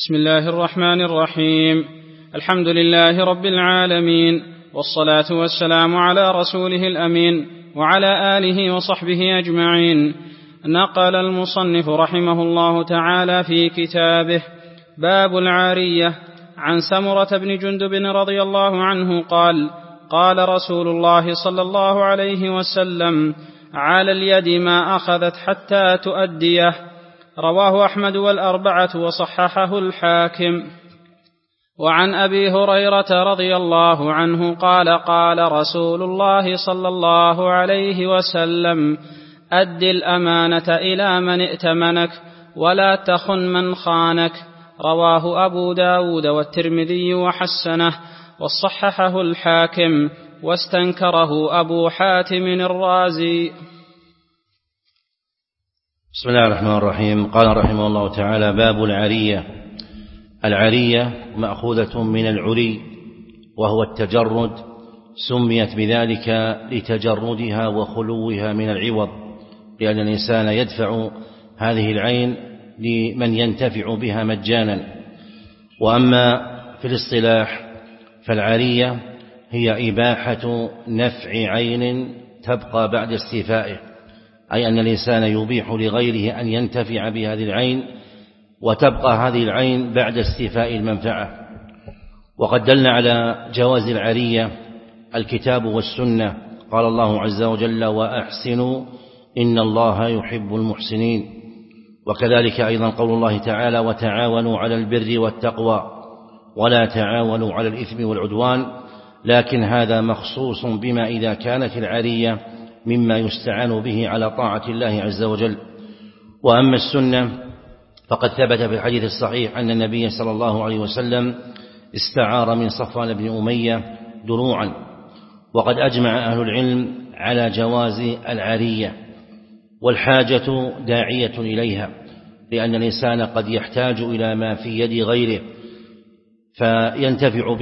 بسم الله الرحمن الرحيم. الحمد لله رب العالمين، والصلاة والسلام على رسوله الأمين وعلى آله وصحبه أجمعين. نقل المصنف رحمه الله تعالى في كتابه باب العارية عن سمرة بن جندب رضي الله عنه قال: قال رسول الله صلى الله عليه وسلم: على اليد ما أخذت حتى تؤديه. رواه أحمد والأربعة وصححه الحاكم. وعن أبي هريرة رضي الله عنه قال: قال رسول الله صلى الله عليه وسلم: أد الأمانة إلى من ائتمنك ولا تخن من خانك. رواه أبو داود والترمذي وحسنه وصححه الحاكم واستنكره أبو حاتم الرازي. بسم الله الرحمن الرحيم. قال رحمه الله تعالى: باب العرية. العرية مأخوذة من العري وهو التجرد، سميت بذلك لتجردها وخلوها من العوض، لأن الإنسان يدفع هذه العين لمن ينتفع بها مجانا. وأما في الاصطلاح فالعرية هي إباحة نفع عين تبقى بعد استيفائه، أي أن الإنسان يبيح لغيره أن ينتفع بهذه العين وتبقى هذه العين بعد استيفاء المنفعة. وقد دلنا على جواز العرية الكتاب والسنة. قال الله عز وجل: وأحسنوا إن الله يحب المحسنين. وكذلك أيضا قول الله تعالى: وتعاونوا على البر والتقوى ولا تعاونوا على الإثم والعدوان. لكن هذا مخصوص بما إذا كانت العرية مما يستعان به على طاعة الله عز وجل. وأما السنة فقد ثبت في الحديث الصحيح أن النبي صلى الله عليه وسلم استعار من صفوان بن أمية دروعا. وقد أجمع أهل العلم على جواز العرية، والحاجة داعية إليها، لأن الإنسان قد يحتاج إلى ما في يد غيره فينتفع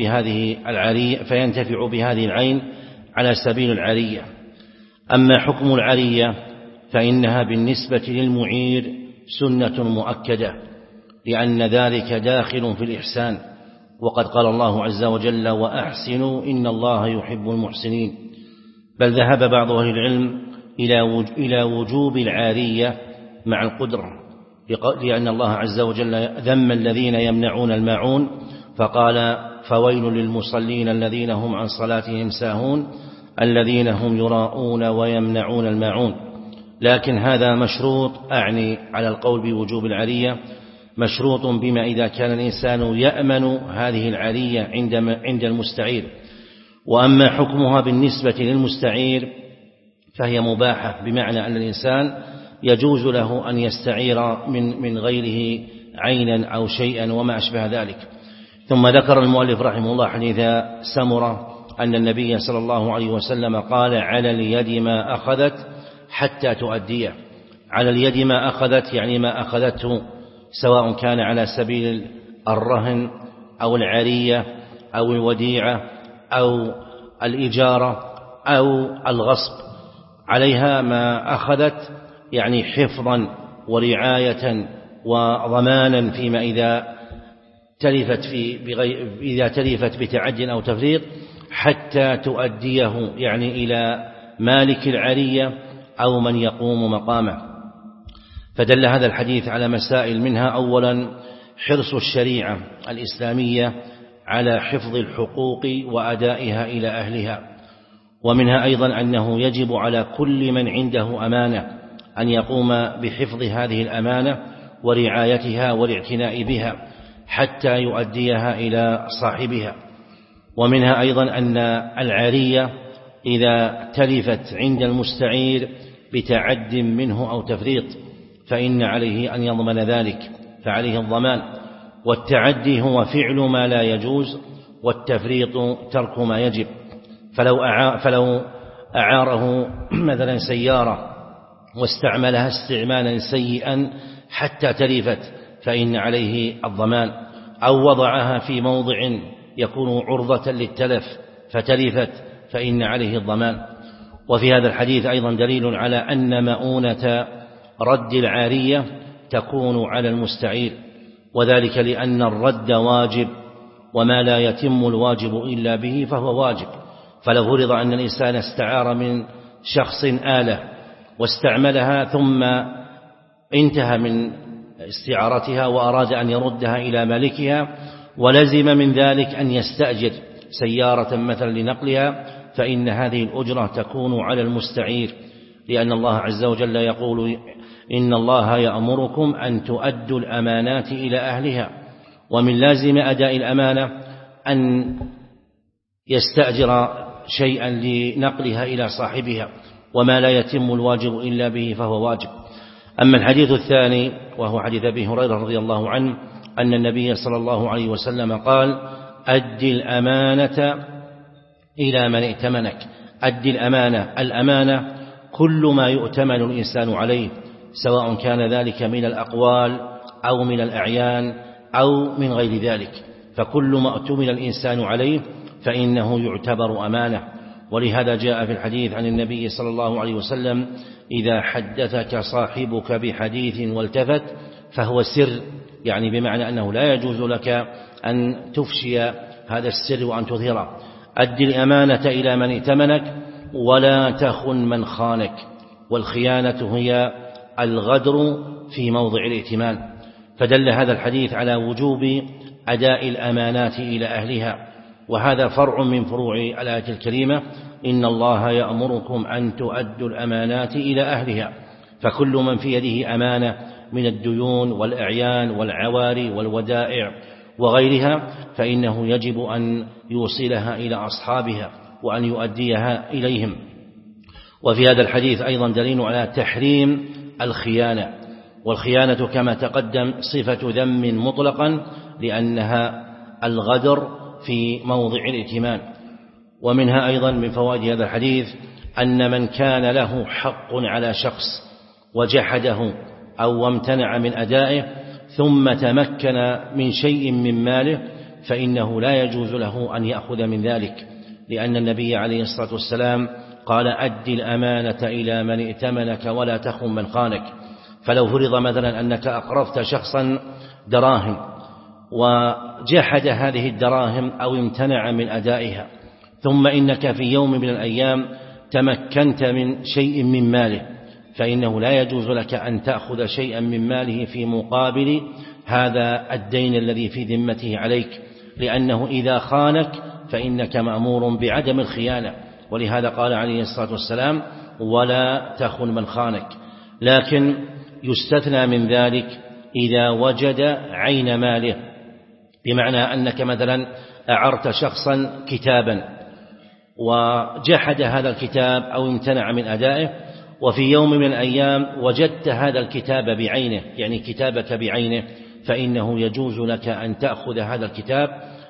بهذه العين على سبيل العرية. أما حكم العرية فإنها بالنسبة للمعير سنة مؤكدة، لأن ذلك داخل في الإحسان. وقد قال الله عز وجل: وأحسنوا إن الله يحب المحسنين. بل ذهب بعض أهل العلم إلى وجوب العارية مع القدرة، لأن الله عز وجل ذم الذين يمنعون الماعون فقال: فويل للمصلين الذين هم عن صلاتهم ساهون الذين هم يراءون ويمنعون الماعون. لكن هذا مشروط، أعني على القول بوجوب العرية، مشروط بما إذا كان الإنسان يأمن هذه العرية عند المستعير. وأما حكمها بالنسبة للمستعير فهي مباحة، بمعنى أن الإنسان يجوز له أن يستعير من غيره عينا أو شيئا وما أشبه ذلك. ثم ذكر المؤلف رحمه الله حديث سمرة أن النبي صلى الله عليه وسلم قال: على اليد ما أخذت حتى تؤديه. على اليد ما أخذت يعني ما أخذته، سواء كان على سبيل الرهن أو العرية أو الوديعة أو الإجارة أو الغصب، عليها ما أخذت يعني حفظا ورعاية وضمانا فيما إذا تلفت بتعد أو تفريط، حتى تؤديه يعني إلى مالك العرية أو من يقوم مقامه. فدل هذا الحديث على مسائل، منها أولا حرص الشريعة الإسلامية على حفظ الحقوق وأدائها إلى أهلها. ومنها أيضا أنه يجب على كل من عنده أمانة أن يقوم بحفظ هذه الأمانة ورعايتها والاعتناء بها حتى يؤديها إلى صاحبها. ومنها أيضا أن العارية إذا تلفت عند المستعير بتعد منه أو تفريط فإن عليه أن يضمن ذلك، فعليه الضمان. والتعدي هو فعل ما لا يجوز، والتفريط ترك ما يجب. فلو أعاره مثلا سيارة واستعملها استعمالا سيئا حتى تلفت فإن عليه الضمان، أو وضعها في موضع يكون عرضة للتلف فتلفت فإن عليه الضمان. وفي هذا الحديث أيضا دليل على أن مؤونة رد العارية تكون على المستعير، وذلك لأن الرد واجب، وما لا يتم الواجب إلا به فهو واجب. فلو فرض أن الإنسان استعار من شخص آلة واستعملها ثم انتهى من استعارتها وأراد أن يردها إلى مالكها، ولزم من ذلك أن يستأجر سيارة مثلا لنقلها، فإن هذه الأجرة تكون على المستعير، لأن الله عز وجل يقول: إن الله يأمركم أن تؤدوا الأمانات إلى أهلها. ومن لازم أداء الأمانة أن يستأجر شيئا لنقلها إلى صاحبها، وما لا يتم الواجب إلا به فهو واجب. أما الحديث الثاني وهو حديث أبي هريرة رضي الله عنه أن النبي صلى الله عليه وسلم قال: أد الأمانة إلى من ائتمنك. أد الأمانة كل ما يؤتمن الإنسان عليه، سواء كان ذلك من الأقوال أو من الأعيان أو من غير ذلك، فكل ما اؤتمن الإنسان عليه فإنه يعتبر أمانة. ولهذا جاء في الحديث عن النبي صلى الله عليه وسلم: إذا حدثك صاحبك بحديث والتفت فهو سر، يعني بمعنى أنه لا يجوز لك أن تفشي هذا السر وأن تظهره. أد الأمانة إلى من ائتمنك ولا تخن من خانك. والخيانة هي الغدر في موضع الائتمان. فدل هذا الحديث على وجوب أداء الأمانات إلى أهلها، وهذا فرع من فروع الآية الكريمة: إن الله يأمركم أن تؤدوا الأمانات إلى أهلها. فكل من في يده أمانة من الديون والأعيان والعواري والودائع وغيرها فإنه يجب أن يوصلها إلى أصحابها وأن يؤديها إليهم. وفي هذا الحديث أيضا دليل على تحريم الخيانة، والخيانة كما تقدم صفة ذم مطلقا، لأنها الغدر في موضع الائتمان. ومنها أيضا من فوائد هذا الحديث أن من كان له حق على شخص وجحده أو امتنع من أدائه ثم تمكن من شيء من ماله فإنه لا يجوز له أن يأخذ من ذلك، لأن النبي عليه الصلاة والسلام قال: أد الأمانة إلى من ائتمنك ولا تخن من خانك. فلو فرض مثلا أنك أقرضت شخصا دراهم وجحد هذه الدراهم أو امتنع من أدائها، ثم إنك في يوم من الأيام تمكنت من شيء من ماله، فإنه لا يجوز لك أن تأخذ شيئا من ماله في مقابل هذا الدين الذي في ذمته عليك، لأنه إذا خانك فإنك مأمور بعدم الخيانة. ولهذا قال عليه الصلاة والسلام: ولا تخن من خانك. لكن يستثنى من ذلك إذا وجد عين ماله، بمعنى أنك مثلا أعرت شخصا كتابا وجحد هذا الكتاب أو امتنع من أدائه، وفي يوم من الأيام وجدت هذا الكتاب بعينه، يعني كتابك بعينه، فإنه يجوز لك أن تأخذ هذا الكتاب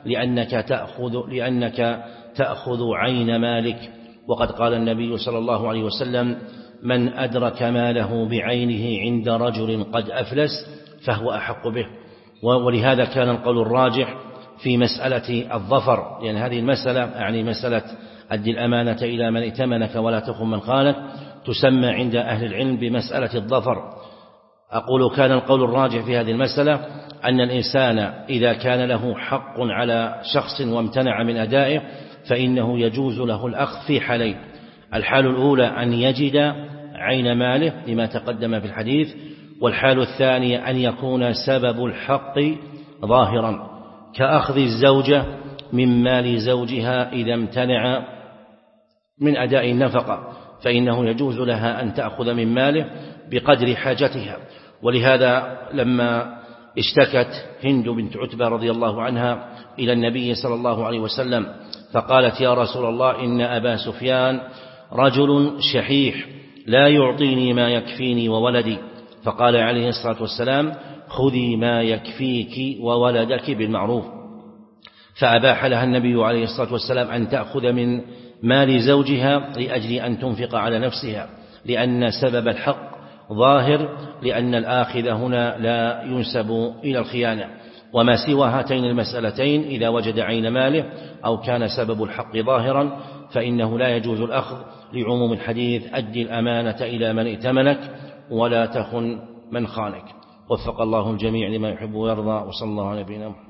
لأنك تأخذ عين مالك. وقد قال النبي صلى الله عليه وسلم: من أدرك ماله بعينه عند رجل قد أفلس فهو أحق به. ولهذا كان القول الراجح في مسألة الظفر، لأن هذه المسألة يعني مسألة أد الأمانة إلى من ائتمنك ولا تخن من خانك تسمى عند أهل العلم بمسألة الظفر. أقول كان القول الراجح في هذه المسألة أن الإنسان إذا كان له حق على شخص وامتنع من أدائه فإنه يجوز له الأخذ في حالين: الحال الأولى أن يجد عين ماله لما تقدم في الحديث، والحال الثانية أن يكون سبب الحق ظاهرا، كأخذ الزوجة من مال زوجها إذا امتنع من أداء النفقة، فإنه يجوز لها أن تأخذ من ماله بقدر حاجتها. ولهذا لما اشتكت هند بنت عتبة رضي الله عنها إلى النبي صلى الله عليه وسلم فقالت: يا رسول الله، إن أبا سفيان رجل شحيح لا يعطيني ما يكفيني وولدي. فقال عليه الصلاة والسلام: خذي ما يكفيك وولدك بالمعروف. فأباح لها النبي عليه الصلاة والسلام أن تأخذ من مال زوجها لأجل أن تنفق على نفسها، لأن سبب الحق ظاهر، لأن الآخذ هنا لا ينسب إلى الخيانة. وما سوى هاتين المسألتين إذا وجد عين ماله أو كان سبب الحق ظاهرا فإنه لا يجوز الأخذ، لعموم الحديث: أد الأمانة إلى من ائتمنك ولا تخن من خانك. وفق الله الجميع لما يحب ويرضى، وصلى الله على نبينا محمد.